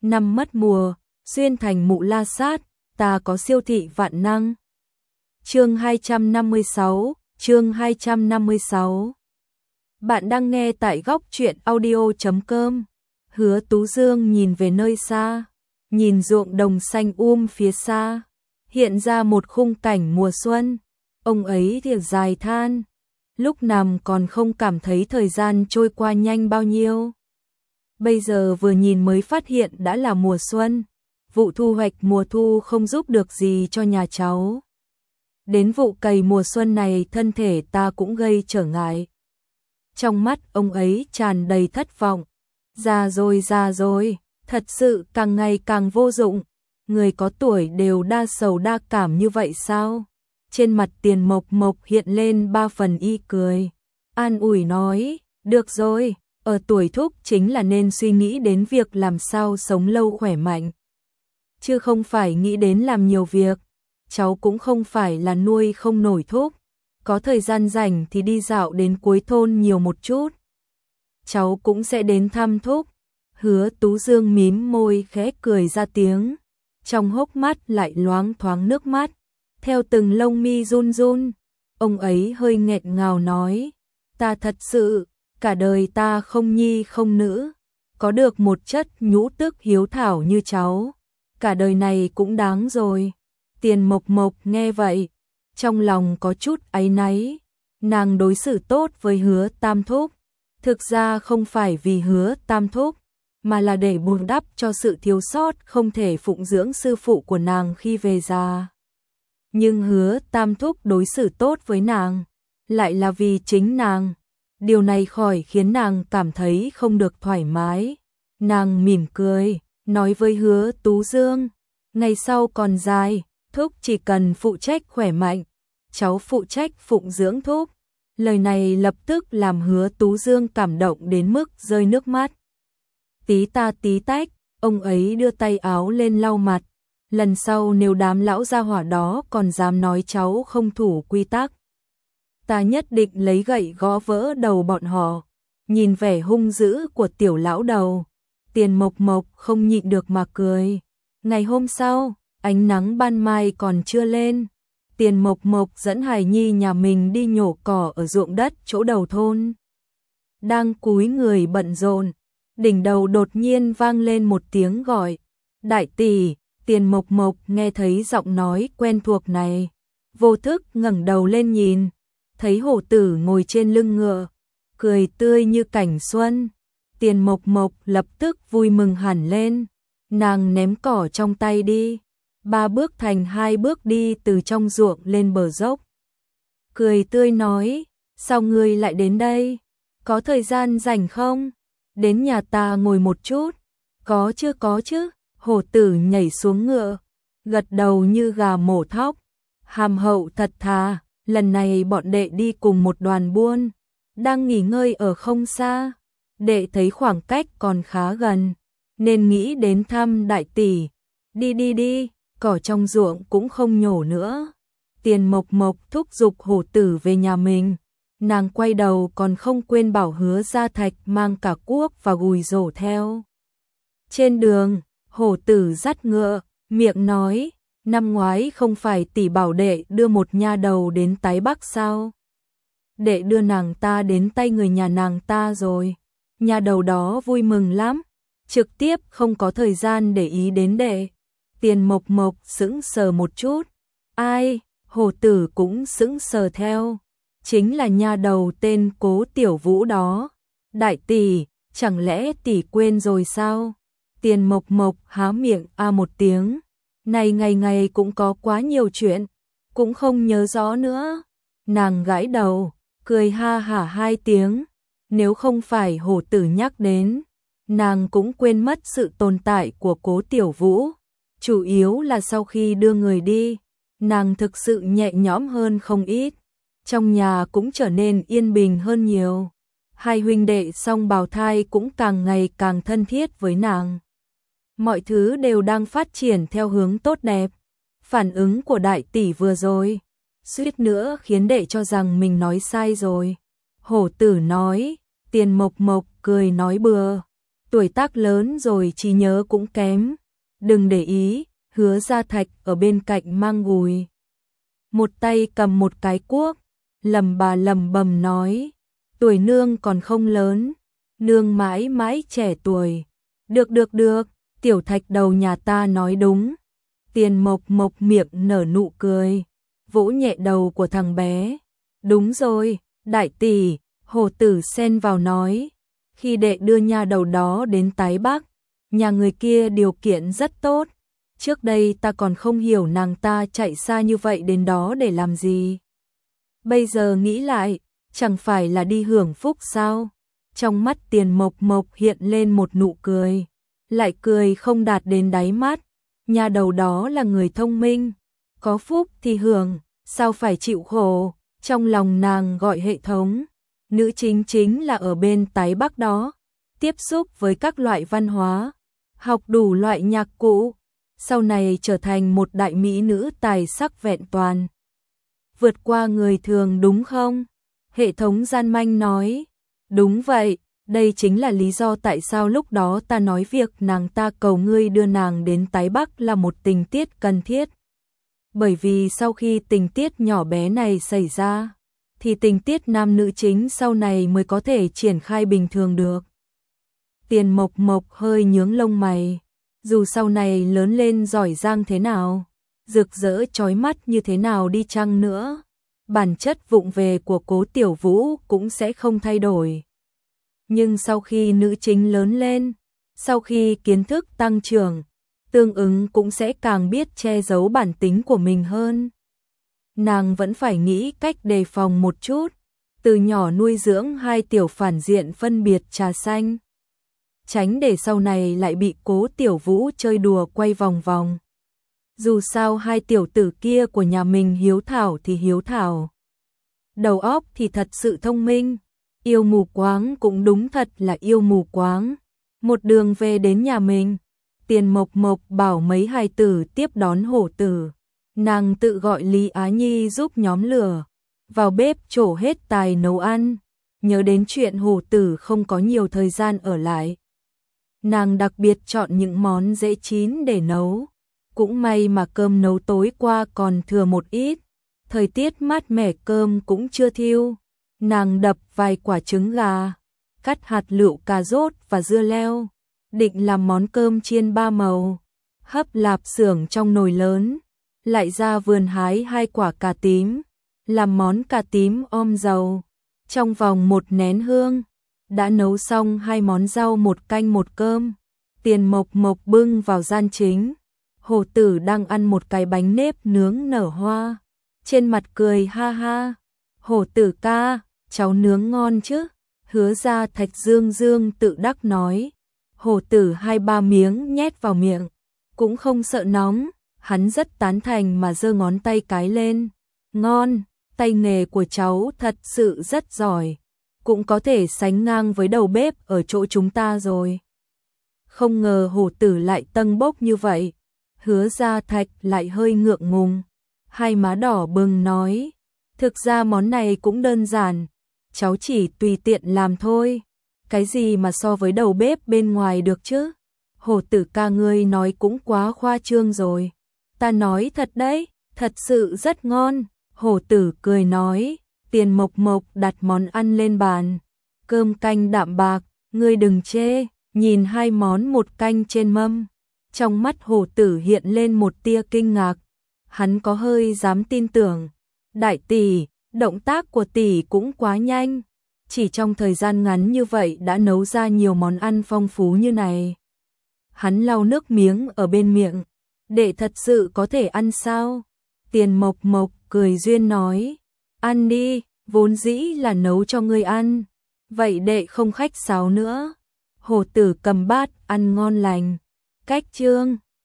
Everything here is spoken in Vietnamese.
năm mất mùa, xuyên thành mụ la sát, ta có siêu thị vạn năng. Chương 256. Bạn đang nghe tại góc truyện audio.com. Hứa Tú Dương nhìn về nơi xa, nhìn ruộng đồng xanh phía xa, hiện ra một khung cảnh mùa xuân. Ông ấy thì dài than, lúc nằm còn không cảm thấy thời gian trôi qua nhanh bao nhiêu. Bây giờ vừa nhìn mới phát hiện đã là mùa xuân. Vụ thu hoạch mùa thu không giúp được gì cho nhà cháu. Đến vụ cày mùa xuân này thân thể ta cũng gây trở ngại. Trong mắt ông ấy tràn đầy thất vọng. Già rồi, thật sự càng ngày càng vô dụng. Người có tuổi đều đa sầu đa cảm như vậy sao? Trên mặt Tiền Mộc Mộc hiện lên 3 phần y cười. An ủi nói, được rồi, ở tuổi thúc chính là nên suy nghĩ đến việc làm sao sống lâu khỏe mạnh. Chứ không phải nghĩ đến làm nhiều việc. Cháu cũng không phải là nuôi không nổi thúc. Có thời gian rảnh thì đi dạo đến cuối thôn nhiều một chút. Cháu cũng sẽ đến thăm thúc. Hứa Tú Dương mím môi khẽ cười ra tiếng. Trong hốc mắt lại loáng thoáng nước mắt. Theo từng lông mi run run, ông ấy hơi nghẹn ngào nói. Ta thật sự, cả đời ta không nhi không nữ. Có được một chất nhũ tức hiếu thảo như cháu. Cả đời này cũng đáng rồi. Tiền Mộc Mộc nghe vậy, trong lòng có chút áy náy. Nàng đối xử tốt với Hứa Tam Thúc. Thực ra không phải vì Hứa Tam Thúc, mà là để bù đắp cho sự thiếu sót không thể phụng dưỡng sư phụ của nàng khi về già. Nhưng Hứa Tam Thúc đối xử tốt với nàng, lại là vì chính nàng. Điều này khỏi khiến nàng cảm thấy không được thoải mái. Nàng mỉm cười, nói với Hứa Tú Dương, ngày sau còn dài, thúc chỉ cần phụ trách khỏe mạnh, cháu phụ trách phụng dưỡng thúc. Lời này lập tức làm Hứa Tú Dương cảm động đến mức rơi nước mắt. Tí ta tí tách, ông ấy đưa tay áo lên lau mặt. Lần sau nếu đám lão gia hỏa đó còn dám nói cháu không thủ quy tắc, ta nhất định lấy gậy gõ vỡ đầu bọn họ. Nhìn vẻ hung dữ của tiểu lão đầu, Tiền Mộc Mộc không nhịn được mà cười. Ngày hôm sau, ánh nắng ban mai còn chưa lên. Tiền Mộc Mộc dẫn Hải Nhi nhà mình đi nhổ cỏ ở ruộng đất chỗ đầu thôn. Đang cúi người bận rộn, đỉnh đầu đột nhiên vang lên một tiếng gọi. Đại tỷ. Tiền Mộc Mộc nghe thấy giọng nói quen thuộc này, vô thức ngẩng đầu lên nhìn, thấy hổ tử ngồi trên lưng ngựa, cười tươi như cảnh xuân. Tiền Mộc Mộc lập tức vui mừng hẳn lên, nàng ném cỏ trong tay đi, 3 bước thành 2 bước đi từ trong ruộng lên bờ dốc. Cười tươi nói, sao ngươi lại đến đây? Có thời gian rảnh không? Đến nhà ta ngồi một chút. Có chứ. Hổ tử nhảy xuống ngựa, gật đầu như gà mổ thóc, hàm hậu thật thà. Lần này bọn đệ đi cùng một đoàn buôn, đang nghỉ ngơi ở không xa. Đệ thấy khoảng cách còn khá gần, nên nghĩ đến thăm đại tỷ. Đi, cỏ trong ruộng cũng không nhổ nữa. Tiền Mộc Mộc thúc giục hổ tử về nhà mình. Nàng quay đầu còn không quên bảo Hứa Gia Thạch mang cả cuốc và gùi rổ theo. Trên đường, hổ tử dắt ngựa, miệng nói, năm ngoái không phải tỷ bảo đệ đưa một nha đầu đến Tái Bắc sao? Đệ đưa nàng ta đến tay người nhà nàng ta rồi. Nha đầu đó vui mừng lắm, trực tiếp không có thời gian để ý đến đệ. Tiền Mộc Mộc sững sờ một chút. Ai? Hổ tử cũng sững sờ theo. Chính là nha đầu tên Cố Tiểu Vũ đó. Đại tỷ, chẳng lẽ tỷ quên rồi sao? Tiền Mộc Mộc há miệng một tiếng. Này ngày ngày cũng có quá nhiều chuyện, cũng không nhớ rõ nữa. Nàng gãi đầu, cười ha hả 2 tiếng. Nếu không phải hổ tử nhắc đến, nàng cũng quên mất sự tồn tại của Cố Tiểu Vũ. Chủ yếu là sau khi đưa người đi, nàng thực sự nhẹ nhõm hơn không ít. Trong nhà cũng trở nên yên bình hơn nhiều. Hai huynh đệ song bào thai cũng càng ngày càng thân thiết với nàng. Mọi thứ đều đang phát triển theo hướng tốt đẹp. Phản ứng của đại tỷ vừa rồi, suýt nữa khiến đệ cho rằng mình nói sai rồi. Hổ tử nói, Tiền Mộc Mộc cười nói bừa. tuổi tác lớn rồi trí nhớ cũng kém. Đừng để ý, Hứa Gia Thạch ở bên cạnh mang gùi. Một tay cầm một cái cuốc, lầm bà lầm bầm nói, tuổi nương còn không lớn, nương mãi mãi trẻ tuổi. Được, Tiểu Thạch đầu nhà ta nói đúng. Tiền Mộc Mộc miệng nở nụ cười, vỗ nhẹ đầu của thằng bé. Đúng rồi, đại tỷ, Hồ Tử xen vào nói, khi đệ đưa nha đầu đó đến Tái Bắc, nhà người kia điều kiện rất tốt. Trước đây ta còn không hiểu nàng ta chạy xa như vậy đến đó để làm gì. Bây giờ nghĩ lại, chẳng phải là đi hưởng phúc sao? Trong mắt Tiền Mộc Mộc hiện lên một nụ cười, lại cười không đạt đến đáy mắt. Nhà đầu đó là người thông minh, có phúc thì hưởng, sao phải chịu khổ? Trong lòng nàng gọi hệ thống, nữ chính là ở bên Tái Bắc đó, tiếp xúc với các loại văn hóa, học đủ loại nhạc cụ, sau này trở thành một đại mỹ nữ tài sắc vẹn toàn. Vượt qua người thường đúng không? Hệ thống gian manh nói, đúng vậy, đây chính là lý do tại sao lúc đó ta nói việc nàng ta cầu ngươi đưa nàng đến Tái Bắc là một tình tiết cần thiết. Bởi vì sau khi tình tiết nhỏ bé này xảy ra, thì tình tiết nam nữ chính sau này mới có thể triển khai bình thường được. Tiền Mộc Mộc hơi nhướng lông mày, dù sau này lớn lên giỏi giang thế nào, rực rỡ chói mắt như thế nào đi chăng nữa, bản chất vụng về của Cố Tiểu Vũ cũng sẽ không thay đổi. Nhưng sau khi nữ chính lớn lên, sau khi kiến thức tăng trưởng, tương ứng cũng sẽ càng biết che giấu bản tính của mình hơn. Nàng vẫn phải nghĩ cách đề phòng một chút, từ nhỏ nuôi dưỡng hai tiểu phản diện phân biệt trà xanh, tránh để sau này lại bị Cố Tiểu Vũ chơi đùa quay vòng vòng. Dù sao hai tiểu tử kia của nhà mình hiếu thảo thì hiếu thảo, đầu óc thì thật sự thông minh, yêu mù quáng cũng đúng thật là yêu mù quáng. Một đường về đến nhà mình, Tiền Mộc Mộc bảo mấy hài tử tiếp đón Hổ Tử, nàng tự gọi Lý Á Nhi giúp nhóm lửa, vào bếp trổ hết tài nấu ăn. Nhớ đến chuyện Hổ Tử không có nhiều thời gian ở lại, nàng đặc biệt chọn những món dễ chín để nấu. Cũng may mà cơm nấu tối qua còn thừa một ít, thời tiết mát mẻ cơm cũng chưa thiêu. Nàng đập vài quả trứng gà, cắt hạt lựu cà rốt và dưa leo, định làm món cơm chiên ba màu. Hấp lạp xưởng trong nồi lớn, lại ra vườn hái hai quả cà tím, làm món cà tím om dầu. Trong vòng một nén hương, đã nấu xong hai món rau một canh một cơm. Tiền Mộc Mộc bưng vào gian chính, Hổ Tử đang ăn một cái bánh nếp nướng nở hoa, trên mặt cười ha ha. Hổ Tử ca, cháu nướng ngon chứ? Hứa Gia Thạch dương dương tự đắc nói. Hổ Tử 2-3 miếng nhét vào miệng, cũng không sợ nóng, hắn rất tán thành mà giơ ngón tay cái lên. Ngon, tay nghề của cháu thật sự rất giỏi, cũng có thể sánh ngang với đầu bếp ở chỗ chúng ta rồi. Không ngờ Hổ Tử lại tâng bốc như vậy. Hứa Gia Thạch lại hơi ngượng ngùng, hai má đỏ bừng nói, thực ra món này cũng đơn giản, cháu chỉ tùy tiện làm thôi, cái gì mà so với đầu bếp bên ngoài được chứ? Hổ Tử ca ngươi nói cũng quá khoa trương rồi. Ta nói thật đấy, thật sự rất ngon. Hổ Tử cười nói. Tiền Mộc Mộc đặt món ăn lên bàn, cơm canh đạm bạc, ngươi đừng chê. Nhìn hai món một canh trên mâm, trong mắt Hổ Tử hiện lên một tia kinh ngạc. Hắn có hơi dám tin tưởng. Đại tỷ, động tác của tỷ cũng quá nhanh, chỉ trong thời gian ngắn như vậy đã nấu ra nhiều món ăn phong phú như này. Hắn lau nước miếng ở bên miệng, đệ thật sự có thể ăn sao? Tiền Mộc Mộc cười duyên nói, ăn đi, vốn dĩ là nấu cho ngươi ăn, vậy đệ không khách sáo nữa. Hổ Tử cầm bát ăn ngon lành. Cách chương